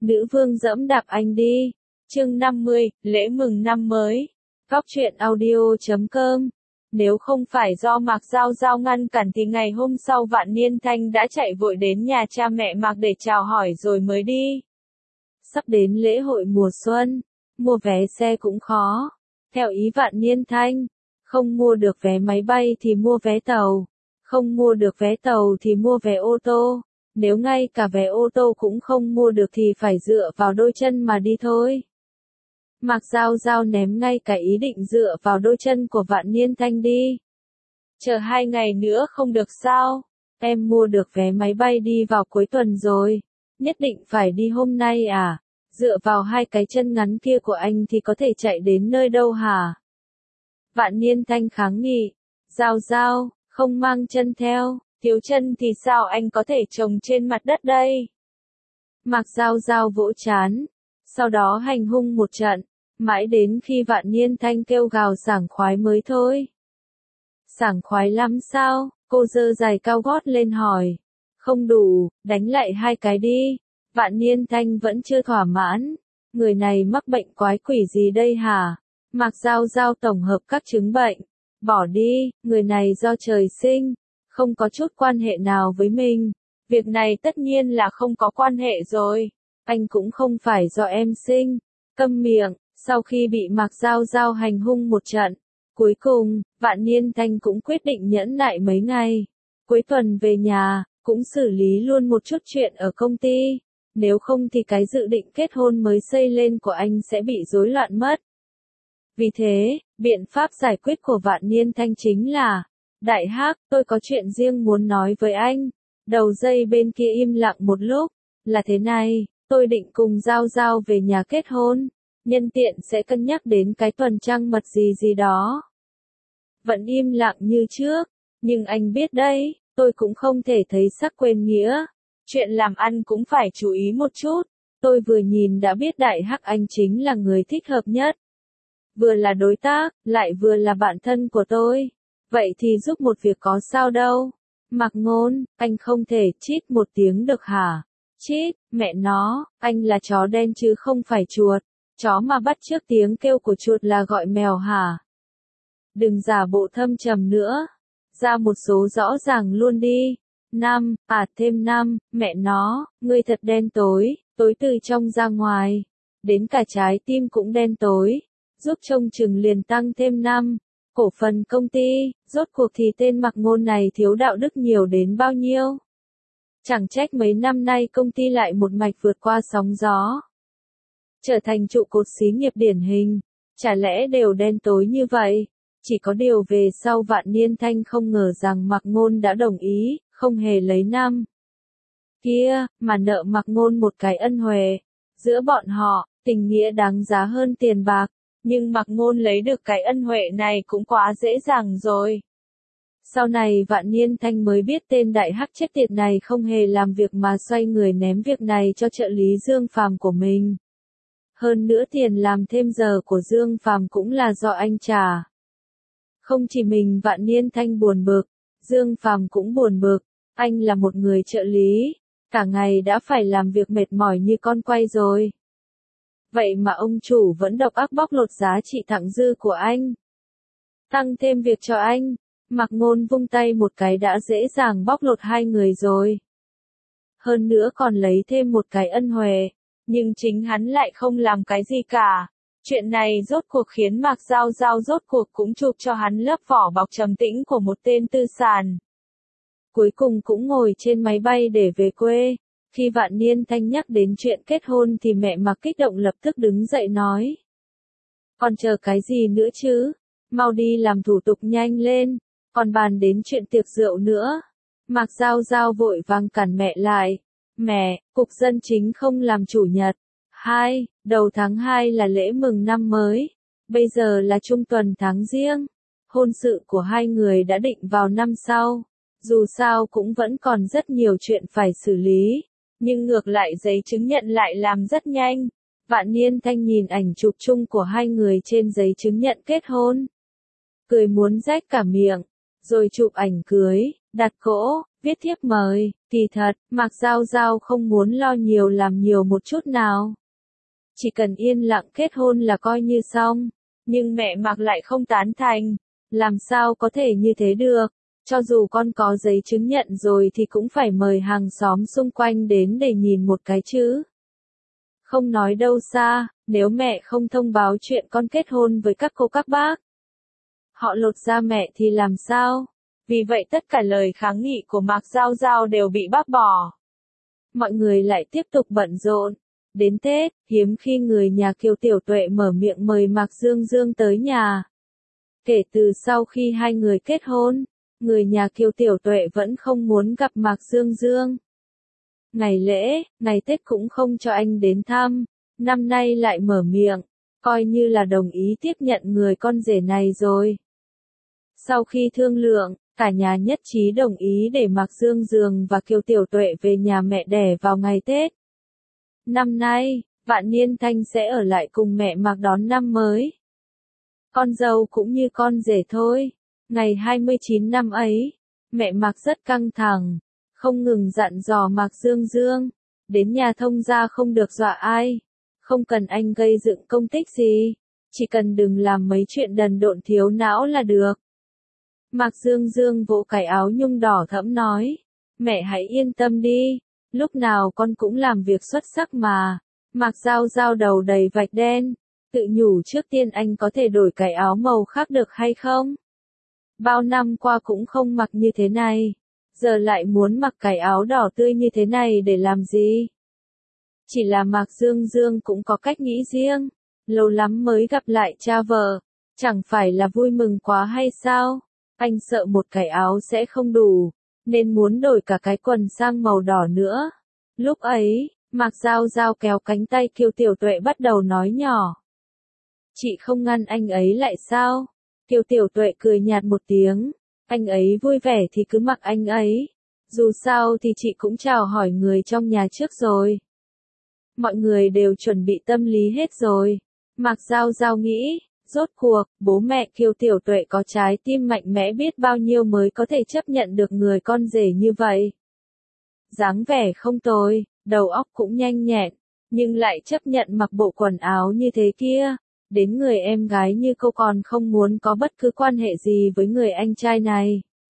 Nữ vương dẫm đạp anh đi. Chương 50, lễ mừng năm mới. Góc truyện audio.com. Nếu không phải do Mạc Giao Giao ngăn cản thì ngày hôm sau Vạn Niên Thanh đã chạy vội đến nhà cha mẹ Mạc để chào hỏi rồi mới đi. Sắp đến lễ hội mùa xuân, mua vé xe cũng khó. Theo ý Vạn Niên Thanh, không mua được vé máy bay thì mua vé tàu, không mua được vé tàu thì mua vé ô tô. Nếu ngay cả vé ô tô cũng không mua được thì phải dựa vào đôi chân mà đi thôi. Mạc Giao Giao ném ngay cả ý định dựa vào đôi chân của Vạn Niên Thanh đi. Chờ 2 ngày nữa không được sao? Em mua được vé máy bay đi vào cuối tuần rồi. Nhất định phải đi hôm nay à? Dựa vào 2 cái chân ngắn kia của anh thì có thể chạy đến nơi đâu hả? Vạn Niên Thanh kháng nghị. Giao Giao, không mang chân theo, thiếu chân thì sao anh có thể trồng trên mặt đất đây? Mạc Giao Giao vỗ trán, sau đó hành hung một trận, mãi đến khi Vạn Niên Thanh kêu gào sảng khoái mới thôi. Sảng khoái lắm sao? Cô giơ giày cao gót lên hỏi. Không đủ, đánh lại 2 cái đi. Vạn Niên Thanh vẫn chưa thỏa mãn. Người này mắc bệnh quái quỷ gì đây hả? Mạc Giao Giao tổng hợp các chứng bệnh. Bỏ đi, người này do trời sinh, không có chút quan hệ nào với mình. Việc này tất nhiên là không có quan hệ rồi. Anh cũng không phải do em sinh. Câm miệng. Sau khi bị Mạc Giao Giao hành hung một trận, cuối cùng, Vạn Niên Thanh cũng quyết định nhẫn nại mấy ngày. Cuối tuần về nhà, cũng xử lý luôn một chút chuyện ở công ty. Nếu không thì cái dự định kết hôn mới xây lên của anh sẽ bị rối loạn mất. Vì thế, biện pháp giải quyết của Vạn Niên Thanh chính là: Đại Hắc, tôi có chuyện riêng muốn nói với anh. Đầu dây bên kia im lặng một lúc. Là thế này, tôi định cùng Giao Giao về nhà kết hôn. Nhân tiện sẽ cân nhắc đến cái tuần trăng mật gì gì đó. Vẫn im lặng như trước, nhưng anh biết đấy, tôi cũng không thể thấy sắc quên nghĩa. Chuyện làm ăn cũng phải chú ý một chút. Tôi vừa nhìn đã biết Đại Hắc anh chính là người thích hợp nhất. Vừa là đối tác, lại vừa là bạn thân của tôi. Vậy thì giúp một việc có sao đâu. Mạc Ngôn, anh không thể chít một tiếng được hả? Chít, mẹ nó, anh là chó đen chứ không phải chuột. Chó mà bắt chước tiếng kêu của chuột là gọi mèo hả? Đừng giả bộ thâm trầm nữa. Ra một số rõ ràng luôn đi. 5, thêm 5, mẹ nó, ngươi thật đen tối, tối từ trong ra ngoài. Đến cả trái tim cũng đen tối. Giúp trông chừng liền tăng thêm 5. Cổ phần công ty, rốt cuộc thì tên Mạc Ngôn này thiếu đạo đức nhiều đến bao nhiêu? Chẳng trách mấy năm nay công ty lại một mạch vượt qua sóng gió. Trở thành trụ cột xí nghiệp điển hình, chả lẽ đều đen tối như vậy? Chỉ có điều về sau Vạn Niên Thanh không ngờ rằng Mạc Ngôn đã đồng ý, không hề lấy 5. Kia, mà nợ Mạc Ngôn một cái ân huệ. Giữa bọn họ, tình nghĩa đáng giá hơn tiền bạc, nhưng Mạc Ngôn lấy được cái ân huệ này cũng quá dễ dàng rồi. Sau này Vạn Niên Thanh mới biết tên Đại Hắc chết tiệt này không hề làm việc mà xoay người ném việc này cho trợ lý Dương Phàm của mình. Hơn nữa tiền làm thêm giờ của Dương Phàm cũng là do anh trả. Không chỉ mình Vạn Niên Thanh buồn bực, Dương Phàm cũng buồn bực. Anh là một người trợ lý, cả ngày đã phải làm việc mệt mỏi như con quay rồi. Vậy mà ông chủ vẫn độc ác bóc lột giá trị thặng dư của anh. Tăng thêm việc cho anh, Mạc Ngôn vung tay một cái đã dễ dàng bóc lột 2 người rồi. Hơn nữa còn lấy thêm một cái ân huệ. Nhưng chính hắn lại không làm cái gì cả. Chuyện này rốt cuộc khiến Mạc Giao Giao rốt cuộc cũng chụp cho hắn lớp vỏ bọc trầm tĩnh của một tên tư sản. Cuối cùng cũng ngồi trên máy bay để về quê. Khi Vạn Niên Thanh nhắc đến chuyện kết hôn thì mẹ Mạc kích động lập tức đứng dậy nói. Còn chờ cái gì nữa chứ? Mau đi làm thủ tục nhanh lên. Còn bàn đến chuyện tiệc rượu nữa. Mạc Giao Giao vội vàng cản mẹ lại. Mẹ, cục dân chính không làm chủ nhật. 2, đầu tháng 2 là lễ mừng năm mới. Bây giờ là trung tuần tháng Giêng. Hôn sự của 2 người đã định vào năm sau. Dù sao cũng vẫn còn rất nhiều chuyện phải xử lý. Nhưng ngược lại giấy chứng nhận lại làm rất nhanh. Vạn Niên Thanh nhìn ảnh chụp chung của 2 người trên giấy chứng nhận kết hôn. Cười muốn rách cả miệng. rồi chụp ảnh cưới, đặt cỗ, viết thiếp mời. Kỳ thật, Mạc Giao Giao không muốn lo nhiều làm nhiều một chút nào. Chỉ cần yên lặng kết hôn là coi như xong. Nhưng mẹ Mạc lại không tán thành. Làm sao có thể như thế được? Cho dù con có giấy chứng nhận rồi thì cũng phải mời hàng xóm xung quanh đến để nhìn một cái chứ. Không nói đâu xa, nếu mẹ không thông báo chuyện con kết hôn với các cô các bác, họ lột da mẹ thì làm sao? Vì vậy tất cả lời kháng nghị của Mạc Giao Giao đều bị bác bỏ. Mọi người lại tiếp tục bận rộn. Đến Tết, hiếm khi người nhà Kiều Tiểu Tuệ mở miệng mời Mạc Dương Dương tới nhà. Kể từ sau khi hai người kết hôn, người nhà Kiều Tiểu Tuệ vẫn không muốn gặp Mạc Dương Dương. Ngày lễ, ngày Tết cũng không cho anh đến thăm, năm nay lại mở miệng, coi như là đồng ý tiếp nhận người con rể này rồi. Sau khi thương lượng, cả nhà nhất trí đồng ý để Mạc Dương Dương và Kiều Tiểu Tuệ về nhà mẹ đẻ vào ngày Tết. Năm nay, Vạn Niên Thanh sẽ ở lại cùng mẹ Mạc đón năm mới. Con dâu cũng như con rể thôi. Ngày 29 năm ấy, mẹ Mạc rất căng thẳng, không ngừng dặn dò Mạc Dương Dương, đến nhà thông gia không được dọa ai, không cần anh gây dựng công tích gì, chỉ cần đừng làm mấy chuyện đần độn thiếu não là được. Mạc Dương Dương vỗ cái áo nhung đỏ thẫm nói, mẹ hãy yên tâm đi, lúc nào con cũng làm việc xuất sắc mà. Mạc Giao Giao đầu đầy vạch đen, tự nhủ trước tiên anh có thể đổi cái áo màu khác được hay không? Bao năm qua cũng không mặc như thế này, giờ lại muốn mặc cái áo đỏ tươi như thế này để làm gì? Chỉ là Mạc Dương Dương cũng có cách nghĩ riêng, lâu lắm mới gặp lại cha vợ, chẳng phải là vui mừng quá hay sao? Anh sợ một cái áo sẽ không đủ, nên muốn đổi cả cái quần sang màu đỏ nữa. Lúc ấy, Mạc Giao Giao kéo cánh tay Kiều Tiểu Tuệ bắt đầu nói nhỏ. Chị không ngăn anh ấy lại sao? Kiều Tiểu Tuệ cười nhạt một tiếng, anh ấy vui vẻ thì cứ mặc anh ấy. Dù sao thì chị cũng chào hỏi người trong nhà trước rồi. Mọi người đều chuẩn bị tâm lý hết rồi. Mạc Giao Giao nghĩ, rốt cuộc, bố mẹ Kiều Tiểu Tuệ có trái tim mạnh mẽ biết bao nhiêu mới có thể chấp nhận được người con rể như vậy. Dáng vẻ không tồi, đầu óc cũng nhanh nhẹn, nhưng lại chấp nhận mặc bộ quần áo như thế kia. Đến người em gái như cô còn không muốn có bất cứ quan hệ gì với người anh trai này.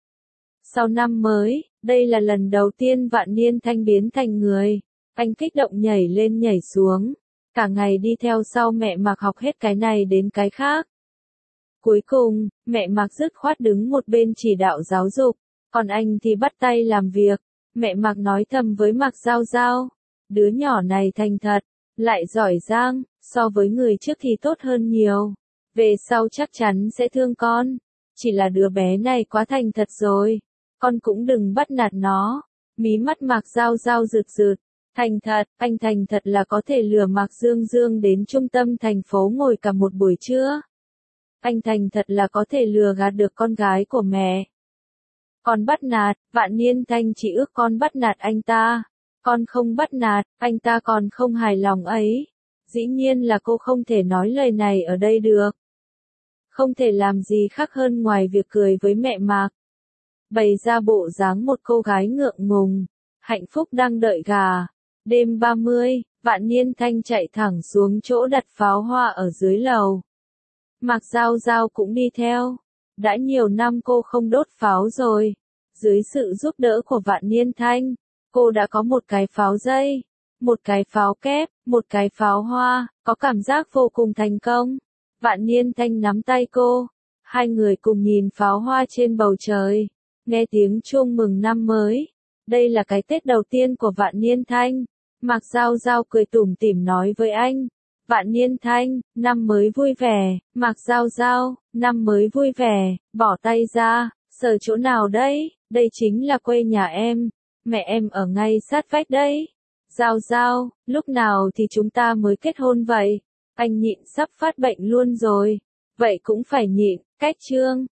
Sau năm mới, đây là lần đầu tiên Vạn Niên Thanh biến thành người. Anh kích động nhảy lên nhảy xuống. Cả ngày đi theo sau mẹ Mạc học hết cái này đến cái khác. Cuối cùng, mẹ Mạc dứt khoát đứng một bên chỉ đạo giáo dục, còn anh thì bắt tay làm việc. Mẹ Mạc nói thầm với Mạc Giao Giao, đứa nhỏ này thành thật, lại giỏi giang, so với người trước thì tốt hơn nhiều. Về sau chắc chắn sẽ thương con. Chỉ là đứa bé này quá thành thật rồi. Con cũng đừng bắt nạt nó. Mí mắt Mạc Giao Giao rực rực. Thành thật, anh thành thật là có thể lừa Mạc Dương Dương đến trung tâm thành phố ngồi cả một buổi trưa. Anh thành thật là có thể lừa gạt được con gái của mẹ. Con bắt nạt, Vạn Niên Thanh chỉ ước con bắt nạt anh ta. Con không bắt nạt, anh ta còn không hài lòng ấy. Dĩ nhiên là cô không thể nói lời này ở đây được. Không thể làm gì khác hơn ngoài việc cười với mẹ Mạc. Bày ra bộ dáng một cô gái ngượng ngùng, hạnh phúc đang đợi gà. Đêm 30, Vạn Niên Thanh chạy thẳng xuống chỗ đặt pháo hoa ở dưới lầu. Mạc Giao Giao cũng đi theo. Đã nhiều năm cô không đốt pháo rồi. Dưới sự giúp đỡ của Vạn Niên Thanh, cô đã có một cái pháo dây, một cái pháo kép, một cái pháo hoa, có cảm giác vô cùng thành công. Vạn Niên Thanh nắm tay cô, hai người cùng nhìn pháo hoa trên bầu trời, nghe tiếng chuông mừng năm mới. Đây là cái Tết đầu tiên của Vạn Niên Thanh. Mạc Giao Giao cười tủm tỉm nói với anh, Vạn Niên Thanh, năm mới vui vẻ. Mạc Giao Giao, năm mới vui vẻ, bỏ tay ra, sờ chỗ nào đấy, đây chính là quê nhà em, mẹ em ở ngay sát vách đấy. Giao Giao, lúc nào thì chúng ta mới kết hôn vậy? Anh nhịn sắp phát bệnh luôn rồi. Vậy cũng phải nhịn, cách chương.